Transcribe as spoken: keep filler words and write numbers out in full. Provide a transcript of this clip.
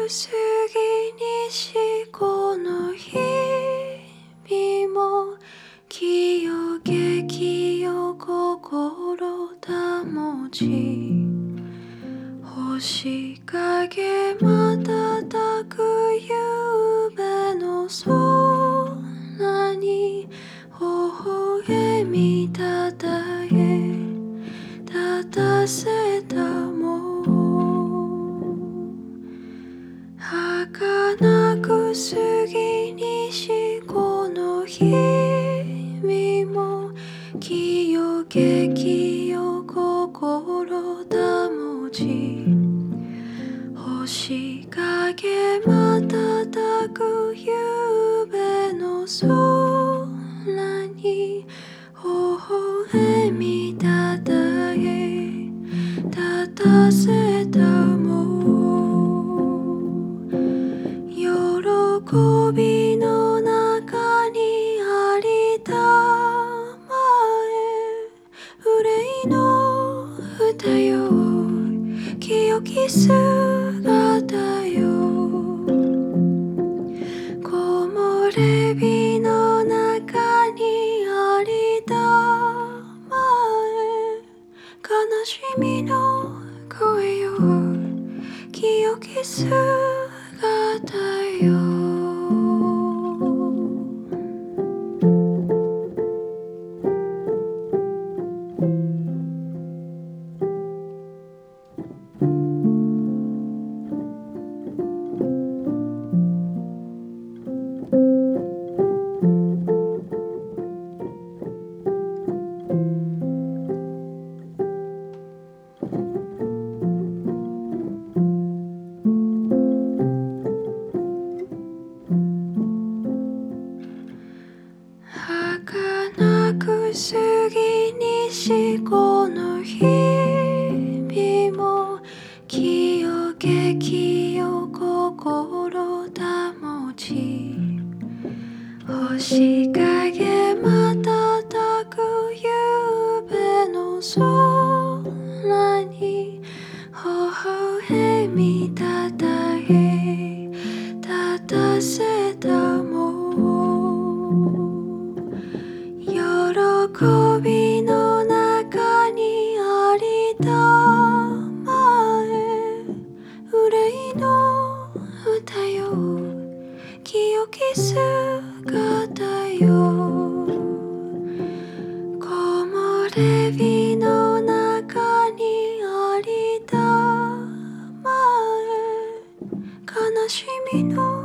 すぎにしこの日々も清劇よ心保ち星影瞬く夕べの空に微笑みたたえ立たせたも儚く過ぎにしこの日々も清劇よ心保ち星影瞬く夕べの空に微笑みたたえ立たせたも喜びの中にありたまえ憂いの歌よ清き姿よ木漏れ日の中にありたまえ悲しみの声よ清き姿よ儚く過ぎにしこの日々も清劇よ心保ち星影瞬く夕べの空に微笑みたたえ立たせたも喜びの中にありたまえ憂いの歌よ清き姿よ木漏れ日の中にありたまえ悲しみの